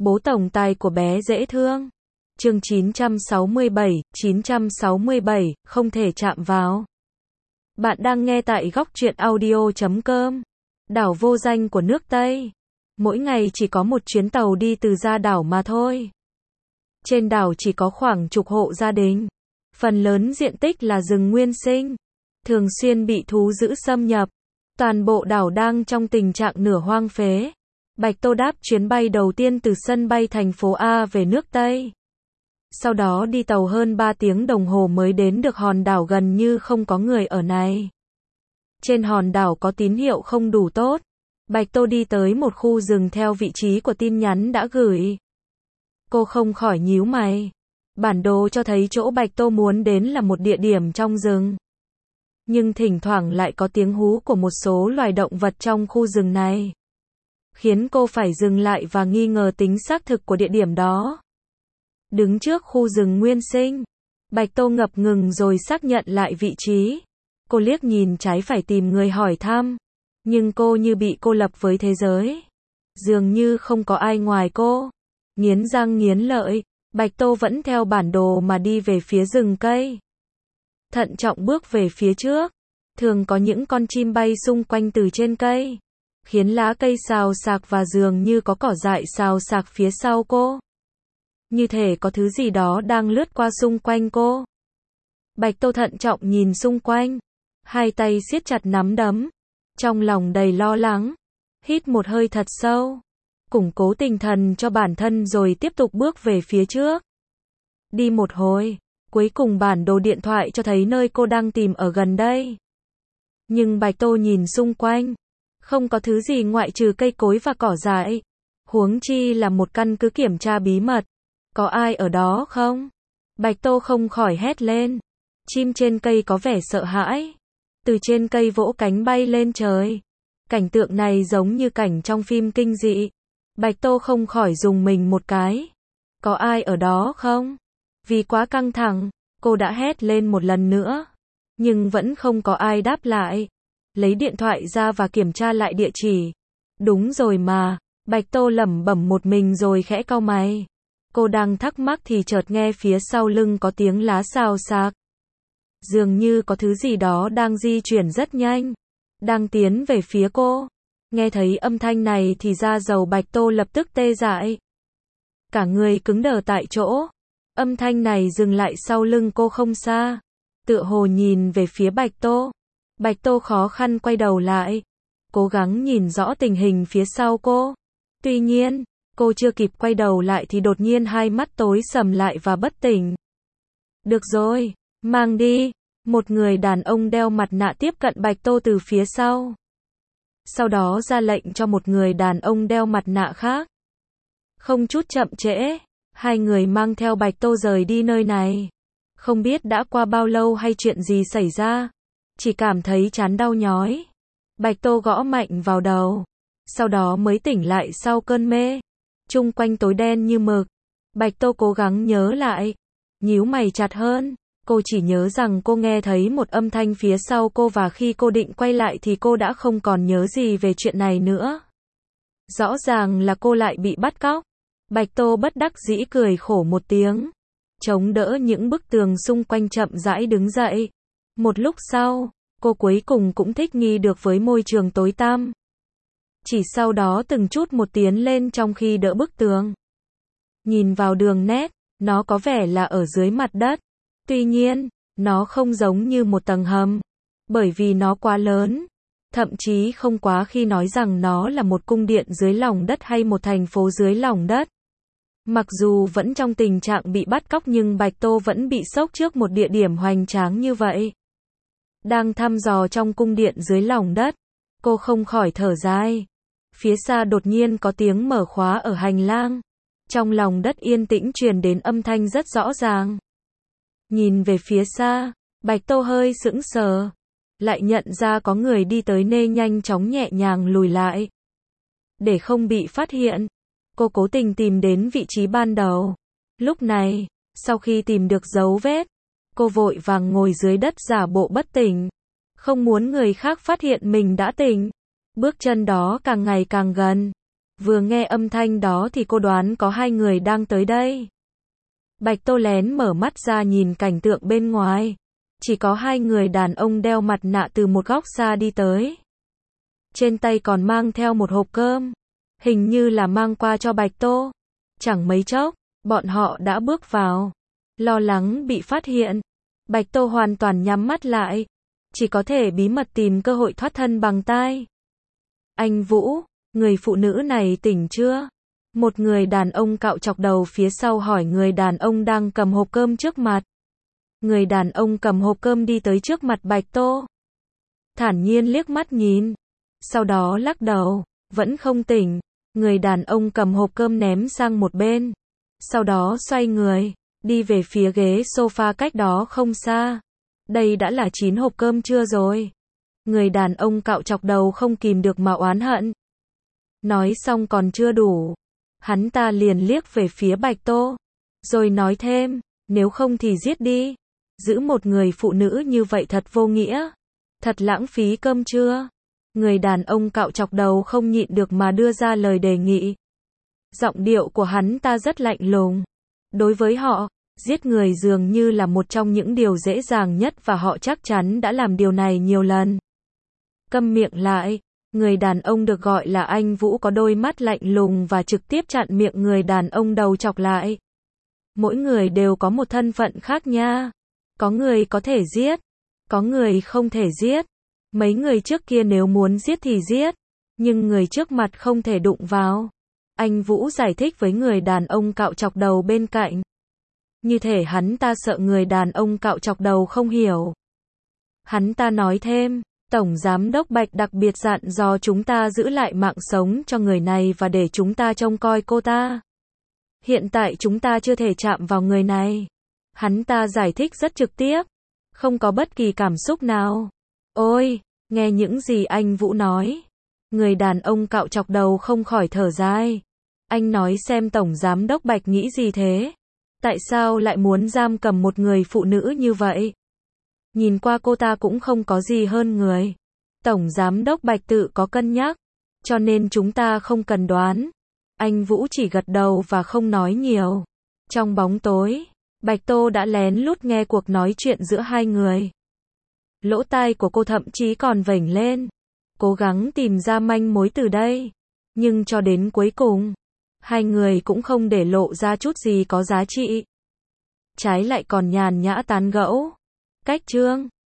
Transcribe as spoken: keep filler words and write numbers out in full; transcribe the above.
Bố tổng tài của bé dễ thương. Chương chín trăm sáu mươi bảy, chín trăm sáu mươi bảy, không thể chạm vào. Bạn đang nghe tại góc truyện audio chấm com. Đảo vô danh của nước Tây. Mỗi ngày chỉ có một chuyến tàu đi từ ra đảo mà thôi. Trên đảo chỉ có khoảng chục hộ gia đình. Phần lớn diện tích là rừng nguyên sinh. Thường xuyên bị thú dữ xâm nhập. Toàn bộ đảo đang trong tình trạng nửa hoang phế. Bạch Tô đáp chuyến bay đầu tiên từ sân bay thành phố A về nước Tây. Sau đó đi tàu hơn ba tiếng đồng hồ mới đến được hòn đảo gần như không có người ở này. Trên hòn đảo có tín hiệu không đủ tốt. Bạch Tô đi tới một khu rừng theo vị trí của tin nhắn đã gửi. Cô không khỏi nhíu mày. Bản đồ cho thấy chỗ Bạch Tô muốn đến là một địa điểm trong rừng. Nhưng thỉnh thoảng lại có tiếng hú của một số loài động vật trong khu rừng này. Khiến cô phải dừng lại và nghi ngờ tính xác thực của địa điểm đó. Đứng trước khu rừng nguyên sinh, Bạch Tô ngập ngừng rồi xác nhận lại vị trí. Cô liếc nhìn trái phải tìm người hỏi thăm. Nhưng cô như bị cô lập với thế giới. Dường như không có ai ngoài cô. Nghiến răng nghiến lợi, Bạch Tô vẫn theo bản đồ mà đi về phía rừng cây. Thận trọng bước về phía trước. Thường có những con chim bay xung quanh từ trên cây. Khiến lá cây xào xạc và dường như có cỏ dại xào xạc phía sau cô. Như thể có thứ gì đó đang lướt qua xung quanh cô. Bạch Tô thận trọng nhìn xung quanh. Hai tay siết chặt nắm đấm. Trong lòng đầy lo lắng. Hít một hơi thật sâu. Củng cố tinh thần cho bản thân rồi tiếp tục bước về phía trước. Đi một hồi. Cuối cùng bản đồ điện thoại cho thấy nơi cô đang tìm ở gần đây. Nhưng Bạch Tô nhìn xung quanh. Không có thứ gì ngoại trừ cây cối và cỏ dại. Huống chi là một căn cứ kiểm tra bí mật. Có ai ở đó không? Bạch Tô không khỏi hét lên. Chim trên cây có vẻ sợ hãi. Từ trên cây vỗ cánh bay lên trời. Cảnh tượng này giống như cảnh trong phim kinh dị. Bạch Tô không khỏi rùng mình một cái. Có ai ở đó không? Vì quá căng thẳng, cô đã hét lên một lần nữa. Nhưng vẫn không có ai đáp lại. Lấy điện thoại ra và kiểm tra lại địa chỉ. Đúng rồi mà, Bạch Tô lẩm bẩm một mình rồi khẽ cau mày. Cô đang thắc mắc thì chợt nghe phía sau lưng có tiếng lá xào xạc. Dường như có thứ gì đó đang di chuyển rất nhanh. Đang tiến về phía cô. Nghe thấy âm thanh này thì da dầu Bạch Tô lập tức tê dại. Cả người cứng đờ tại chỗ. Âm thanh này dừng lại sau lưng cô không xa. Tựa hồ nhìn về phía Bạch Tô. Bạch Tô khó khăn quay đầu lại. Cố gắng nhìn rõ tình hình phía sau cô. Tuy nhiên, cô chưa kịp quay đầu lại thì đột nhiên hai mắt tối sầm lại và bất tỉnh. Được rồi, mang đi. Một người đàn ông đeo mặt nạ tiếp cận Bạch Tô từ phía sau. Sau đó ra lệnh cho một người đàn ông đeo mặt nạ khác. Không chút chậm trễ, hai người mang theo Bạch Tô rời đi nơi này. Không biết đã qua bao lâu hay chuyện gì xảy ra. Chỉ cảm thấy trán đau nhói. Bạch Tô gõ mạnh vào đầu. Sau đó mới tỉnh lại sau cơn mê. Chung quanh tối đen như mực. Bạch Tô cố gắng nhớ lại. Nhíu mày chặt hơn. Cô chỉ nhớ rằng cô nghe thấy một âm thanh phía sau cô và khi cô định quay lại thì cô đã không còn nhớ gì về chuyện này nữa. Rõ ràng là cô lại bị bắt cóc. Bạch Tô bất đắc dĩ cười khổ một tiếng. Chống đỡ những bức tường xung quanh chậm rãi đứng dậy. Một lúc sau, cô cuối cùng cũng thích nghi được với môi trường tối tăm. Chỉ sau đó từng chút một tiến lên trong khi đỡ bức tường. Nhìn vào đường nét, nó có vẻ là ở dưới mặt đất. Tuy nhiên, nó không giống như một tầng hầm. Bởi vì nó quá lớn. Thậm chí không quá khi nói rằng nó là một cung điện dưới lòng đất hay một thành phố dưới lòng đất. Mặc dù vẫn trong tình trạng bị bắt cóc nhưng Bạch Tô vẫn bị sốc trước một địa điểm hoành tráng như vậy. Đang thăm dò trong cung điện dưới lòng đất. Cô không khỏi thở dài. Phía xa đột nhiên có tiếng mở khóa ở hành lang. Trong lòng đất yên tĩnh truyền đến âm thanh rất rõ ràng. Nhìn về phía xa, Bạch Tô hơi sững sờ. Lại nhận ra có người đi tới nên nhanh chóng nhẹ nhàng lùi lại. Để không bị phát hiện, cô cố tình tìm đến vị trí ban đầu. Lúc này, sau khi tìm được dấu vết, cô vội vàng ngồi dưới đất giả bộ bất tỉnh. Không muốn người khác phát hiện mình đã tỉnh. Bước chân đó càng ngày càng gần. Vừa nghe âm thanh đó thì cô đoán có hai người đang tới đây. Bạch Tô lén mở mắt ra nhìn cảnh tượng bên ngoài. Chỉ có hai người đàn ông đeo mặt nạ từ một góc xa đi tới. Trên tay còn mang theo một hộp cơm. Hình như là mang qua cho Bạch Tô. Chẳng mấy chốc, bọn họ đã bước vào. Lo lắng bị phát hiện. Bạch Tô hoàn toàn nhắm mắt lại. Chỉ có thể bí mật tìm cơ hội thoát thân bằng tai. Anh Vũ, người phụ nữ này tỉnh chưa? Một người đàn ông cạo chọc đầu phía sau hỏi người đàn ông đang cầm hộp cơm trước mặt. Người đàn ông cầm hộp cơm đi tới trước mặt Bạch Tô. Thản nhiên liếc mắt nhìn. Sau đó lắc đầu, vẫn không tỉnh. Người đàn ông cầm hộp cơm ném sang một bên. Sau đó xoay người, đi về phía ghế sofa cách đó không xa. Đây đã là chín hộp cơm chưa rồi? Người đàn ông cạo chọc đầu không kìm được mà oán hận. Nói xong còn chưa đủ. Hắn ta liền liếc về phía Bạch Tô. Rồi nói thêm, nếu không thì giết đi. Giữ một người phụ nữ như vậy thật vô nghĩa. Thật lãng phí cơm trưa. Người đàn ông cạo chọc đầu không nhịn được mà đưa ra lời đề nghị. Giọng điệu của hắn ta rất lạnh lùng. Đối với họ, giết người dường như là một trong những điều dễ dàng nhất và họ chắc chắn đã làm điều này nhiều lần. Câm miệng lại. Người đàn ông được gọi là anh Vũ có đôi mắt lạnh lùng và trực tiếp chặn miệng người đàn ông đầu chọc lại. Mỗi người đều có một thân phận khác nha. Có người có thể giết, có người không thể giết. Mấy người trước kia nếu muốn giết thì giết, nhưng người trước mặt không thể đụng vào. Anh Vũ giải thích với người đàn ông cạo chọc đầu bên cạnh. Như thể hắn ta sợ người đàn ông cạo chọc đầu không hiểu. Hắn ta nói thêm, Tổng Giám đốc Bạch đặc biệt dặn dò chúng ta giữ lại mạng sống cho người này và để chúng ta trông coi cô ta. Hiện tại chúng ta chưa thể chạm vào người này. Hắn ta giải thích rất trực tiếp, không có bất kỳ cảm xúc nào. Ôi, nghe những gì anh Vũ nói. Người đàn ông cạo chọc đầu không khỏi thở dài. Anh nói xem Tổng Giám đốc Bạch nghĩ gì thế? Tại sao lại muốn giam cầm một người phụ nữ như vậy? Nhìn qua cô ta cũng không có gì hơn người. Tổng Giám đốc Bạch tự có cân nhắc, cho nên chúng ta không cần đoán. Anh Vũ chỉ gật đầu và không nói nhiều. Trong bóng tối, Bạch Tô đã lén lút nghe cuộc nói chuyện giữa hai người. Lỗ tai của cô thậm chí còn vểnh lên, cố gắng tìm ra manh mối từ đây. Nhưng cho đến cuối cùng, hai người cũng không để lộ ra chút gì có giá trị. Trái lại còn nhàn nhã tán gẫu. Cách chương